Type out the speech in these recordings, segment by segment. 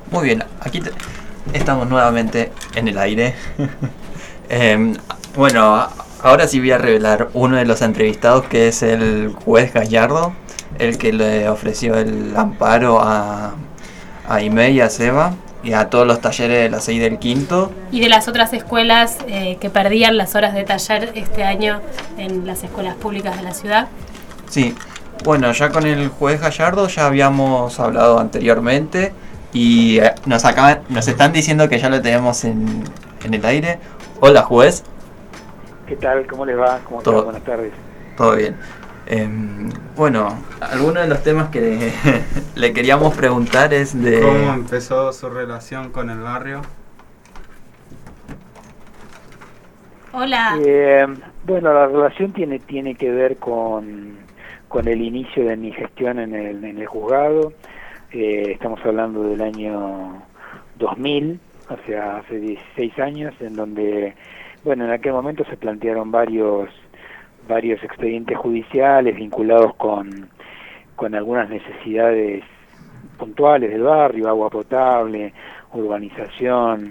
Muy bien, estamos nuevamente en el aire. Em, bueno, ahora sí voy a revelar uno de los entrevistados, que es el juez Gallardo, el que le ofreció el amparo a Aimé y a Seba y a todos los talleres de la 6 del quinto. Y de las otras escuelas que perdían las horas de taller este año en las escuelas públicas de la ciudad. Sí, bueno, ya con el juez Gallardo ya habíamos hablado anteriormente y nos están diciendo que ya lo tenemos en el aire. Hola, juez. ¿Qué tal? ¿Cómo les va? ¿Cómo están? Buenas tardes. Todo bien. Bueno, algunos de los temas que le queríamos preguntar es de... ¿Cómo empezó su relación con el barrio? Hola. Bueno, la relación tiene que ver con el inicio de mi gestión en el juzgado. Estamos hablando del año 2000, o sea, hace 16 años, en donde, bueno, en aquel momento se plantearon varios expedientes judiciales vinculados con algunas necesidades puntuales del barrio: agua potable, urbanización,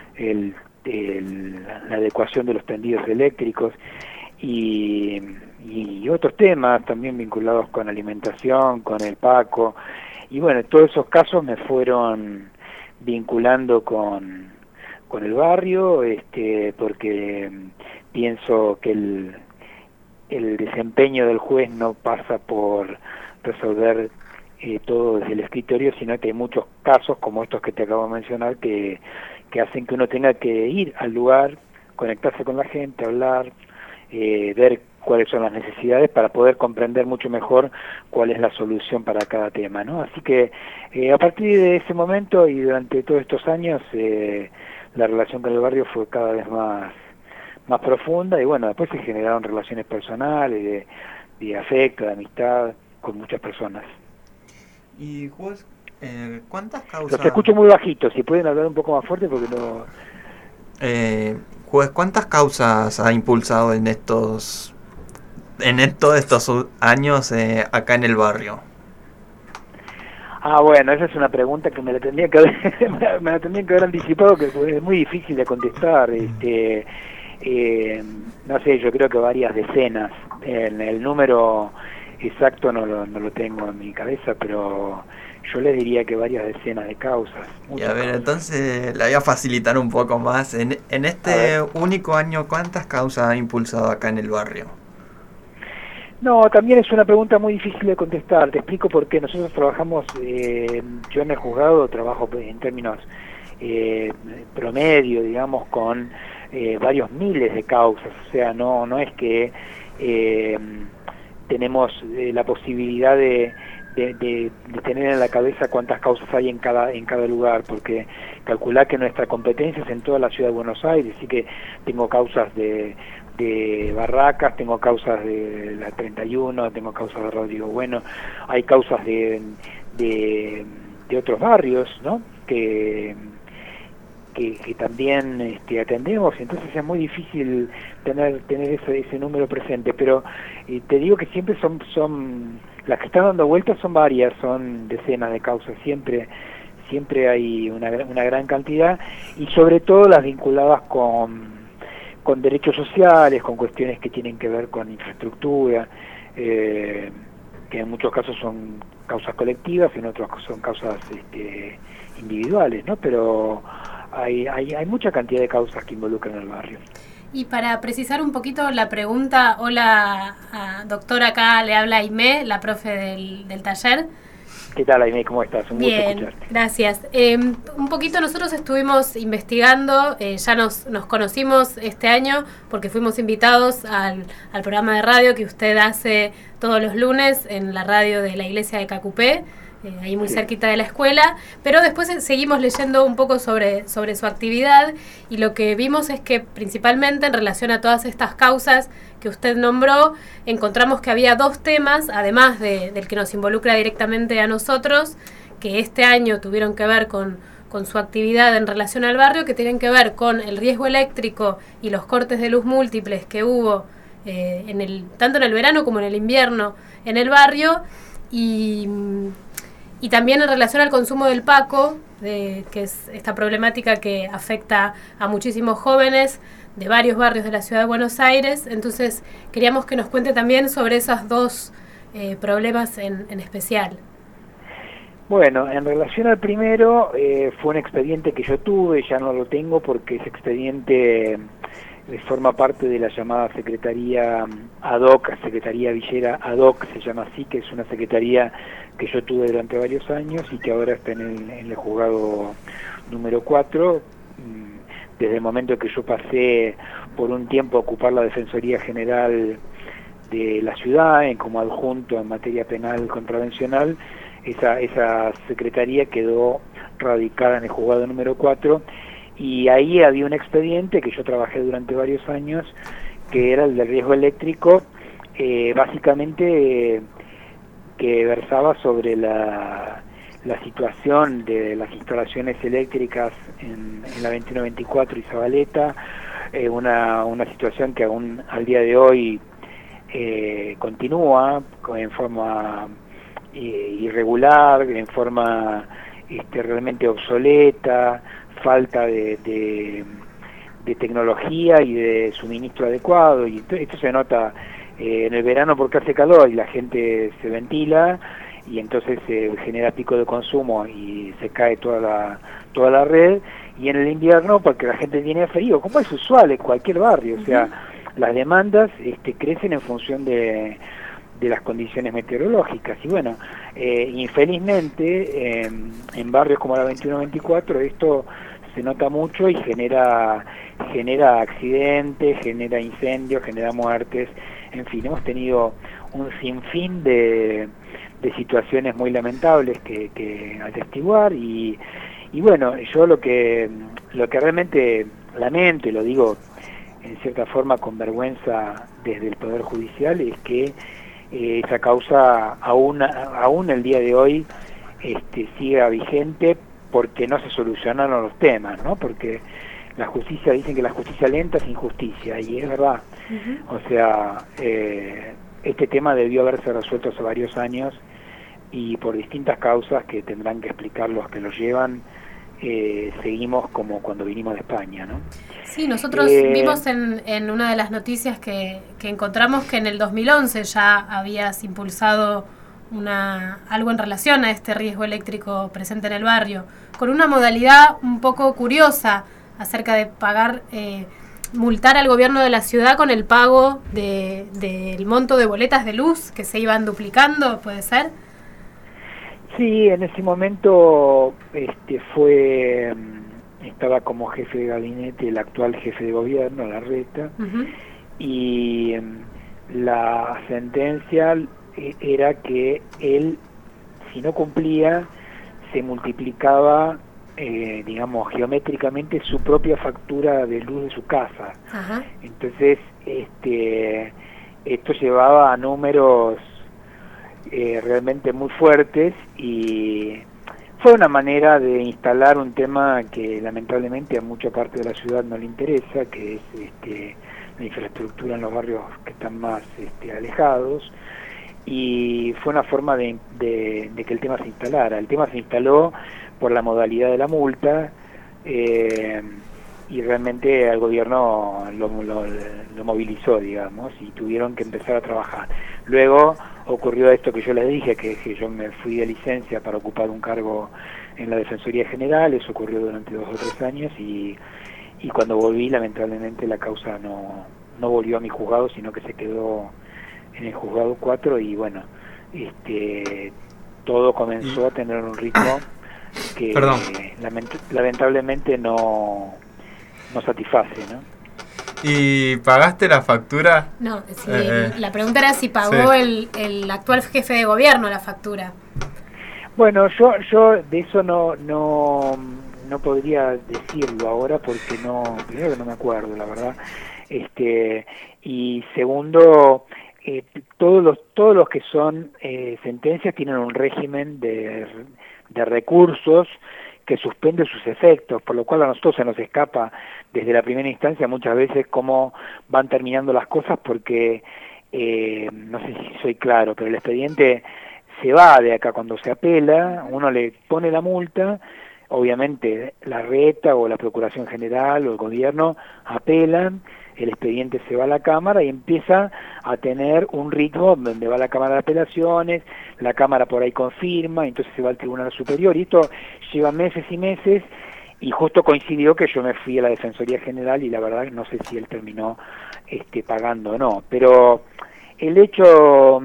la adecuación de los tendidos eléctricos y otros temas también vinculados con alimentación, con el PACO. Y bueno, todos esos casos me fueron vinculando con el barrio, porque pienso que el desempeño del juez no pasa por resolver todo desde el escritorio, sino que hay muchos casos como estos que te acabo de mencionar que hacen que uno tenga que ir al lugar, conectarse con la gente, hablar, ver cuáles son las necesidades para poder comprender mucho mejor cuál es la solución para cada tema, ¿no? Así que a partir de ese momento y durante todos estos años la relación con el barrio fue cada vez más profunda, y bueno, después se generaron relaciones personales, de afecto, de amistad con muchas personas. Y juez, ¿cuántas causas? Te escucho muy bajito, si pueden hablar un poco más fuerte porque no... Juez, ¿cuántas causas ha impulsado en todos estos años acá en el barrio? Bueno, esa es una pregunta que me la tendría que haber anticipado, que es muy difícil de contestar. No sé, yo creo que varias decenas. El número exacto no lo tengo en mi cabeza, pero yo les diría que varias decenas de causas. Y a ver, entonces le voy a facilitar un poco más. En este único año, ¿cuántas causas ha impulsado acá en el barrio? No, también es una pregunta muy difícil de contestar. Te explico por qué. Nosotros trabajamos, yo en el juzgado trabajo en términos promedio, digamos, con varios miles de causas. O sea, no es que tenemos la posibilidad de tener en la cabeza cuántas causas hay en cada lugar, porque calculá que nuestra competencia es en toda la ciudad de Buenos Aires, así que tengo causas de Barracas, tengo causas de la 31, tengo causas de Rodrigo Bueno, hay causas de otros barrios, ¿no? que también atendemos, entonces es muy difícil tener ese número presente, pero te digo que siempre son las que están dando vueltas, son varias, son decenas de causas, siempre hay una gran cantidad, y sobre todo las vinculadas con derechos sociales, con cuestiones que tienen que ver con infraestructura, que en muchos casos son causas colectivas y en otros son causas individuales, ¿no? Pero hay mucha cantidad de causas que involucran al barrio. Y para precisar un poquito la pregunta, hola doctora, acá le habla Aimé, la profe del taller. ¿Qué tal, Aimé? ¿Cómo estás? Un gusto escucharte. Bien, gracias. Un poquito nosotros estuvimos investigando, ya nos conocimos este año porque fuimos invitados al programa de radio que usted hace todos los lunes en la radio de la iglesia de Cacupé, ahí muy cerquita de la escuela, pero después seguimos leyendo un poco sobre su actividad, y lo que vimos es que principalmente en relación a todas estas causas que usted nombró, encontramos que había dos temas, además del que nos involucra directamente a nosotros, que este año tuvieron que ver con su actividad en relación al barrio, que tienen que ver con el riesgo eléctrico y los cortes de luz múltiples que hubo tanto en el verano como en el invierno en el barrio, y Y también en relación al consumo del Paco, que es esta problemática que afecta a muchísimos jóvenes de varios barrios de la ciudad de Buenos Aires. Entonces queríamos que nos cuente también sobre esos dos problemas en especial. Bueno, en relación al primero, fue un expediente que yo tuve, ya no lo tengo porque ese expediente forma parte de la llamada Secretaría ad hoc, Secretaría Villera ad hoc, se llama así, que es una secretaría que yo tuve durante varios años y que ahora está en el juzgado número 4. Desde el momento que yo pasé por un tiempo a ocupar la Defensoría General de la ciudad, como adjunto en materia penal contravencional, esa secretaría quedó radicada en el juzgado número 4, y ahí había un expediente que yo trabajé durante varios años, que era el del riesgo eléctrico, básicamente que versaba sobre la situación de las instalaciones eléctricas en la 2124 y Zabaleta, una situación que aún al día de hoy continúa en forma irregular, en forma realmente obsoleta, falta de tecnología y de suministro adecuado, y esto se nota en el verano porque hace calor y la gente se ventila y entonces se genera pico de consumo y se cae toda la red, y en el invierno porque la gente tiene frío, como es usual en cualquier barrio. O sea, las demandas crecen en función de las condiciones meteorológicas, y bueno, infelizmente en barrios como la 2124 esto se nota mucho y genera accidentes, genera incendios, genera muertes, en fin, hemos tenido un sinfín de situaciones muy lamentables que atestiguar, y bueno, yo lo que realmente lamento, y lo digo en cierta forma con vergüenza desde el Poder Judicial, es que esa causa aún el día de hoy siga vigente, porque no se solucionaron los temas, ¿no? Porque la justicia, dicen que la justicia lenta es injusticia, y es verdad. O sea, este tema debió haberse resuelto hace varios años, y por distintas causas que tendrán que explicar los que lo llevan, seguimos como cuando vinimos de España, ¿no? Sí, nosotros vimos en una de las noticias que encontramos que en el 2011 ya habías impulsado algo en relación a este riesgo eléctrico presente en el barrio, con una modalidad un poco curiosa acerca de multar al gobierno de la ciudad con el pago del monto de boletas de luz que se iban duplicando, ¿puede ser? Sí, en ese momento estaba como jefe de gabinete el actual jefe de gobierno, Larreta, y la sentencia era que él, si no cumplía, se multiplicaba, digamos, geométricamente su propia factura de luz de su casa. Entonces, esto llevaba a números realmente muy fuertes, y fue una manera de instalar un tema que lamentablemente a mucha parte de la ciudad no le interesa, que es la infraestructura en los barrios que están más alejados, y fue una forma de que el tema se instalara. El tema se instaló por la modalidad de la multa, y realmente al gobierno lo movilizó, digamos, y tuvieron que empezar a trabajar. Luego ocurrió esto que yo les dije, que yo me fui de licencia para ocupar un cargo en la Defensoría General. Eso ocurrió durante 2 o 3 años, y cuando volví, lamentablemente la causa no volvió a mi juzgado, sino que se quedó en el juzgado 4, y bueno, todo comenzó a tener un ritmo que lamentablemente no satisface, ¿no? ¿Y pagaste la factura? No, sí, la pregunta era si pagó el actual jefe de gobierno la factura. Bueno, yo de eso no podría decirlo ahora, porque primero que no me acuerdo, la verdad, y segundo, todos los que son sentencias tienen un régimen de recursos que suspende sus efectos, por lo cual a nosotros se nos escapa desde la primera instancia muchas veces cómo van terminando las cosas, porque no sé si soy claro, pero el expediente se va de acá cuando se apela, uno le pone la multa, obviamente la reta o la Procuración General o el gobierno apelan, el expediente se va a la Cámara y empieza a tener un ritmo donde va la Cámara de Apelaciones, la Cámara por ahí confirma, entonces se va al Tribunal Superior, y esto lleva meses y meses, y justo coincidió que yo me fui a la Defensoría General y la verdad no sé si él terminó pagando o no, pero el hecho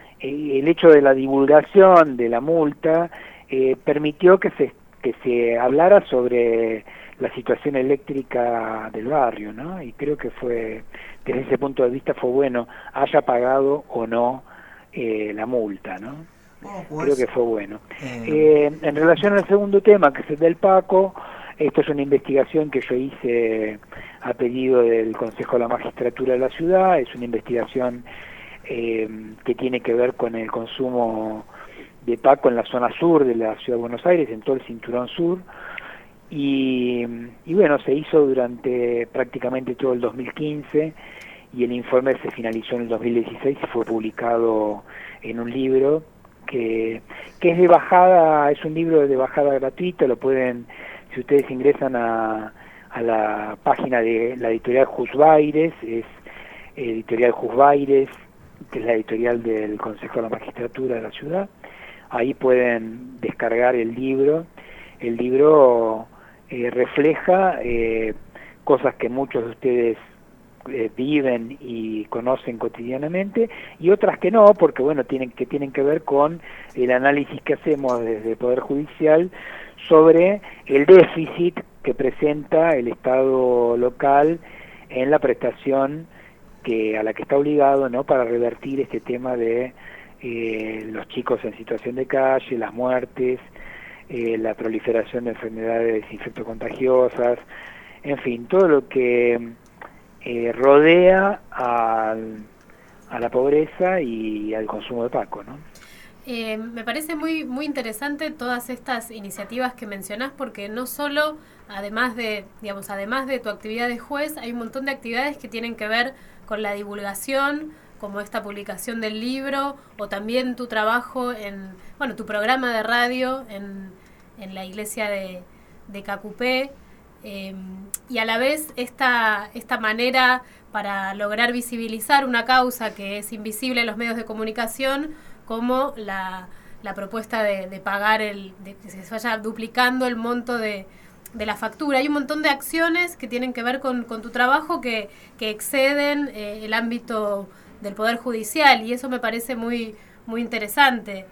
de la divulgación de la multa permitió que se hablara sobre la situación eléctrica del barrio, ¿no? Y creo que desde ese punto de vista fue bueno, haya pagado o no la multa, ¿no? Creo que fue bueno. En relación al segundo tema, que es el del Paco, esto es una investigación que yo hice a pedido del Consejo de la Magistratura de la ciudad, es una investigación que tiene que ver con el consumo de Paco en la zona sur de la ciudad de Buenos Aires, en todo el cinturón sur, y bueno, se hizo durante prácticamente todo el 2015, y el informe se finalizó en el 2016 y fue publicado en un libro que es de bajada, es un libro de bajada gratuita, lo pueden, si ustedes ingresan a la página de la editorial Jusbaires, es editorial Jusbaires, que es la editorial del Consejo de la Magistratura de la ciudad, ahí pueden descargar el libro. El libro refleja cosas que muchos de ustedes viven y conocen cotidianamente, y otras que no, porque bueno, tienen que ver con el análisis que hacemos desde el Poder Judicial sobre el déficit que presenta el Estado local en la prestación a la que está obligado, ¿no?, para revertir este tema de los chicos en situación de calle, las muertes, la proliferación de enfermedades infectocontagiosas, en fin, todo lo que rodea a la pobreza y al consumo de Paco, ¿no? Me parece muy muy interesante todas estas iniciativas que mencionás, porque no solo, además de tu actividad de juez, hay un montón de actividades que tienen que ver con la divulgación, como esta publicación del libro, o también tu trabajo tu programa de radio en la iglesia de Cacupé, y a la vez esta manera para lograr visibilizar una causa que es invisible en los medios de comunicación, como la propuesta de pagar de que se vaya duplicando el monto de la factura. Hay un montón de acciones que tienen que ver con tu trabajo que exceden el ámbito del Poder Judicial, y eso me parece muy muy interesante.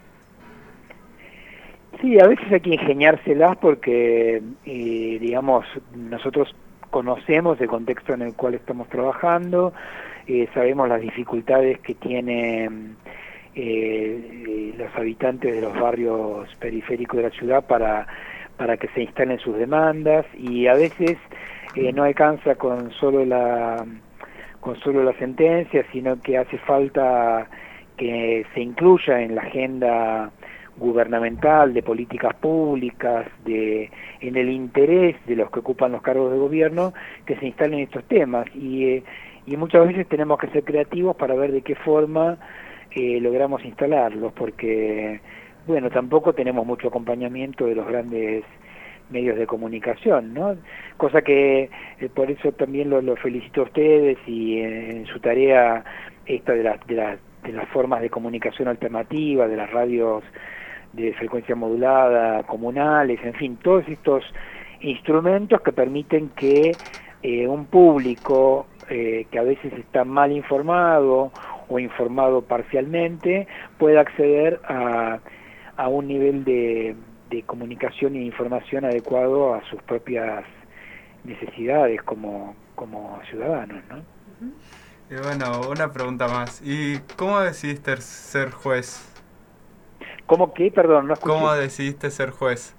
Sí, a veces hay que ingeniárselas porque, digamos, nosotros conocemos el contexto en el cual estamos trabajando, sabemos las dificultades que tienen los habitantes de los barrios periféricos de la ciudad para que se instalen sus demandas, y a veces no alcanza con solo la sentencia, sino que hace falta que se incluya en la agenda gubernamental, de políticas públicas, en el interés de los que ocupan los cargos de gobierno, que se instalen estos temas, y muchas veces tenemos que ser creativos para ver de qué forma logramos instalarlos, porque bueno, tampoco tenemos mucho acompañamiento de los grandes medios de comunicación, ¿no? Cosa que por eso también lo felicito a ustedes, y en su tarea esta de las formas de comunicación alternativa, de las radios de frecuencia modulada, comunales, en fin, todos estos instrumentos que permiten que un público que a veces está mal informado o informado parcialmente pueda acceder a un nivel de comunicación e información adecuado a sus propias necesidades como ciudadanos, ¿no? Y bueno, una pregunta más. ¿Y cómo decidiste ser juez? ¿Cómo qué? Perdón, no escuché. ¿Cómo decidiste ser juez?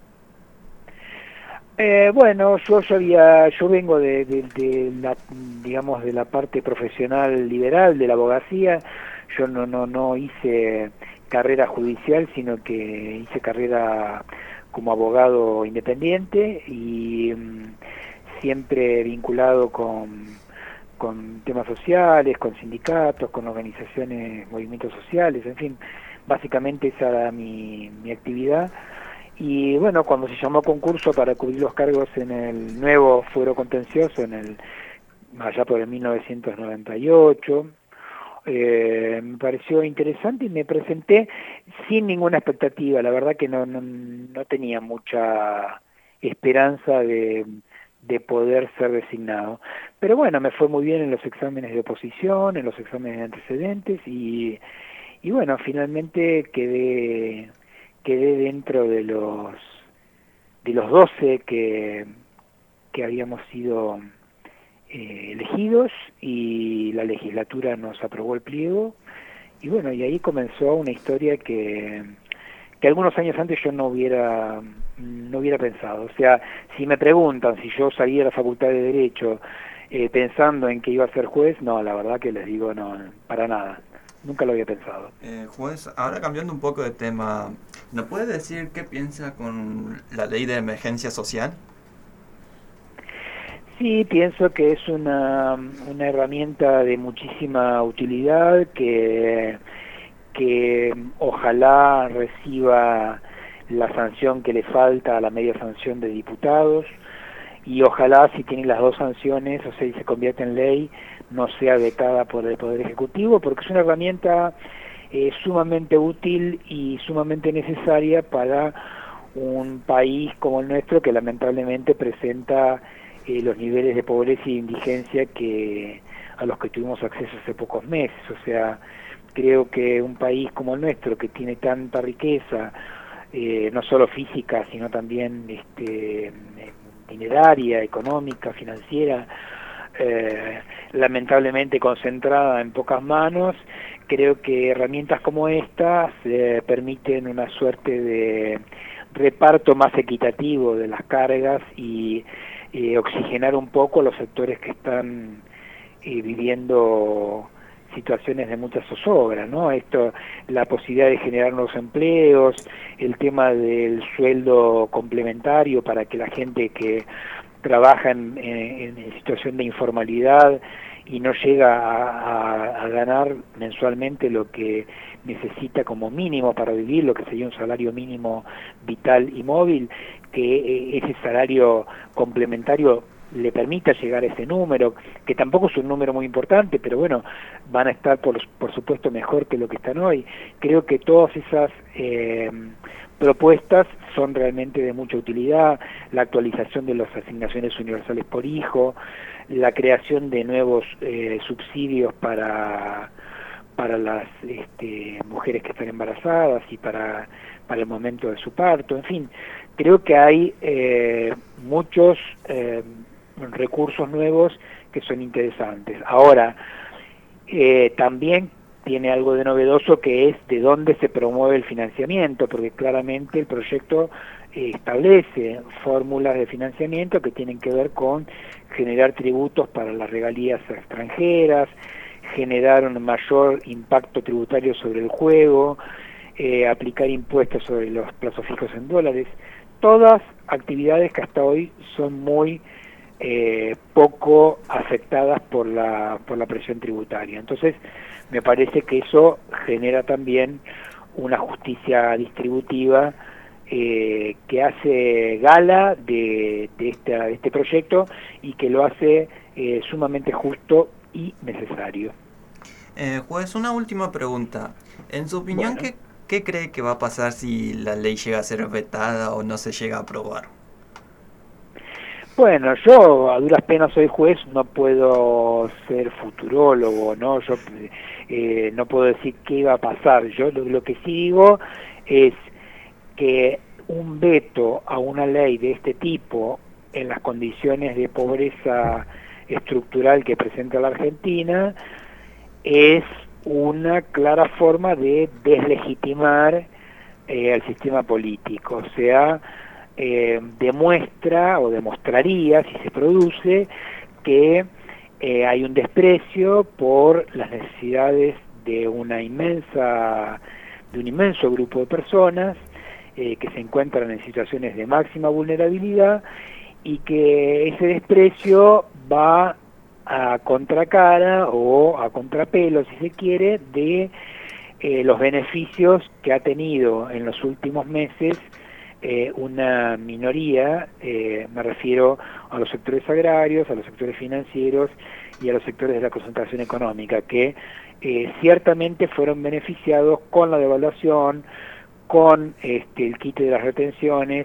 Bueno, yo vengo de la, digamos, de la parte profesional liberal de la abogacía. Yo no hice carrera judicial, sino que hice carrera como abogado independiente, y siempre vinculado con temas sociales, con sindicatos, con organizaciones, movimientos sociales, en fin, básicamente esa era mi actividad. Y bueno, cuando se llamó a concurso para cubrir los cargos en el nuevo fuero contencioso, allá por el 1998, me pareció interesante y me presenté sin ninguna expectativa. La verdad que no tenía mucha esperanza de poder ser designado. Pero bueno, me fue muy bien en los exámenes de oposición, en los exámenes de antecedentes y bueno, finalmente quedé dentro de los 12 que habíamos sido elegidos, y la legislatura nos aprobó el pliego, y bueno, y ahí comenzó una historia que algunos años antes yo no hubiera pensado. O sea, si me preguntan si yo salí de la Facultad de Derecho pensando en que iba a ser juez, no, la verdad que les digo no, para nada, nunca lo había pensado. Juez, ahora cambiando un poco de tema, ¿nos puede decir qué piensa con la ley de emergencia social? Sí, pienso que es una herramienta de muchísima utilidad que ojalá reciba la sanción que le falta a la media sanción de diputados, y ojalá, si tiene las dos sanciones, o sea, y se convierte en ley, no sea vetada por el Poder Ejecutivo, porque es una herramienta sumamente útil y sumamente necesaria para un país como el nuestro, que lamentablemente presenta los niveles de pobreza y indigencia a los que tuvimos acceso hace pocos meses. O sea, creo que un país como el nuestro, que tiene tanta riqueza, no solo física, sino también dineraria, económica, financiera, lamentablemente concentrada en pocas manos, creo que herramientas como estas permiten una suerte de reparto más equitativo de las cargas y oxigenar un poco los sectores que están viviendo situaciones de mucha zozobra, ¿no? La posibilidad de generar nuevos empleos, el tema del sueldo complementario para que la gente que trabaja en situación de informalidad y no llega a ganar mensualmente lo que necesita como mínimo para vivir, lo que sería un salario mínimo vital y móvil, que ese salario complementario le permita llegar a ese número, que tampoco es un número muy importante, pero bueno, van a estar por supuesto mejor que lo que están hoy. Creo que todas esas propuestas son realmente de mucha utilidad: la actualización de las asignaciones universales por hijo, la creación de nuevos subsidios para las mujeres que están embarazadas y para el momento de su parto. En fin, creo que hay muchos recursos nuevos que son interesantes. Ahora, también tiene algo de novedoso, que es de dónde se promueve el financiamiento, porque claramente el proyecto establece fórmulas de financiamiento que tienen que ver con generar tributos para las regalías extranjeras, generar un mayor impacto tributario sobre el juego, aplicar impuestos sobre los plazos fijos en dólares, todas actividades que hasta hoy son muy poco afectadas por la presión tributaria. Entonces, me parece que eso genera también una justicia distributiva que hace gala de este proyecto y que lo hace sumamente justo y necesario. Juez, una última pregunta. En su opinión, Bueno. ¿qué cree que va a pasar si la ley llega a ser vetada o no se llega a aprobar? Bueno, yo a duras penas soy juez, no puedo ser futurólogo, ¿no? Yo no puedo decir qué va a pasar. Yo lo que sí digo es que un veto a una ley de este tipo, en las condiciones de pobreza estructural que presenta la Argentina, es una clara forma de deslegitimar al sistema político. O sea, demuestra o demostraría, si se produce, que hay un desprecio por las necesidades de un inmenso grupo de personas que se encuentran en situaciones de máxima vulnerabilidad, y que ese desprecio va a contracara o a contrapelo, si se quiere, de los beneficios que ha tenido en los últimos meses una minoría, me refiero a los sectores agrarios, a los sectores financieros y a los sectores de la concentración económica, que ciertamente fueron beneficiados con la devaluación, con el quite de las retenciones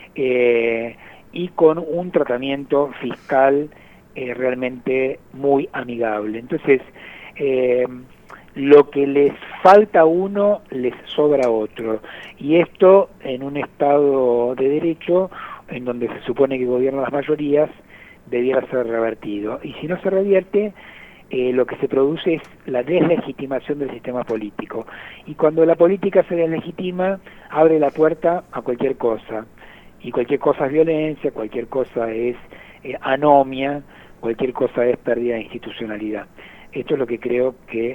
y con un tratamiento fiscal realmente muy amigable. Entonces, lo que les falta a uno, les sobra a otro. Y esto en un Estado de Derecho, en donde se supone que gobiernan las mayorías, debiera ser revertido. Y si no se revierte, lo que se produce es la deslegitimación del sistema político. Y cuando la política se deslegitima, abre la puerta a cualquier cosa. Y cualquier cosa es violencia, cualquier cosa es anomia, cualquier cosa es pérdida de institucionalidad. Esto es lo que creo que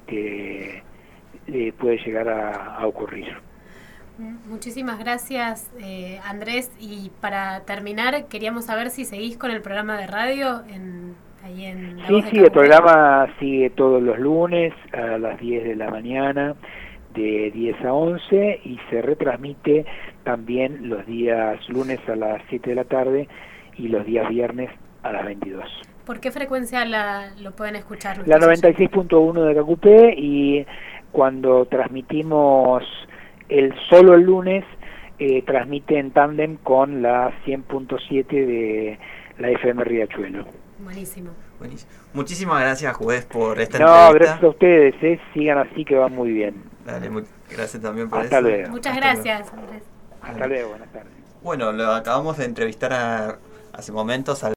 puede llegar a ocurrir. Muchísimas gracias, Andrés. Y para terminar, queríamos saber si seguís con el programa de radio ahí en La Voz de Sí, KQP. el programa sigue todos los lunes a las 10 de la mañana, de 10 a 11, y se retransmite también los días lunes a las 7 de la tarde y los días viernes a las 22. ¿Por qué frecuencia lo pueden escuchar? La 96.1 de KQP, y cuando transmitimos solo el lunes, transmite en tándem con la 100.7 de la FM Riachuelo. Buenísimo. Buenísimo. Muchísimas gracias, juez, por esta No, entrevista. gracias a ustedes, sigan así que va muy bien. Dale, gracias también por Hasta eso. luego. Muchas Hasta gracias, Andrés. Hasta luego, buenas tardes. Bueno, lo acabamos de entrevistar hace momentos al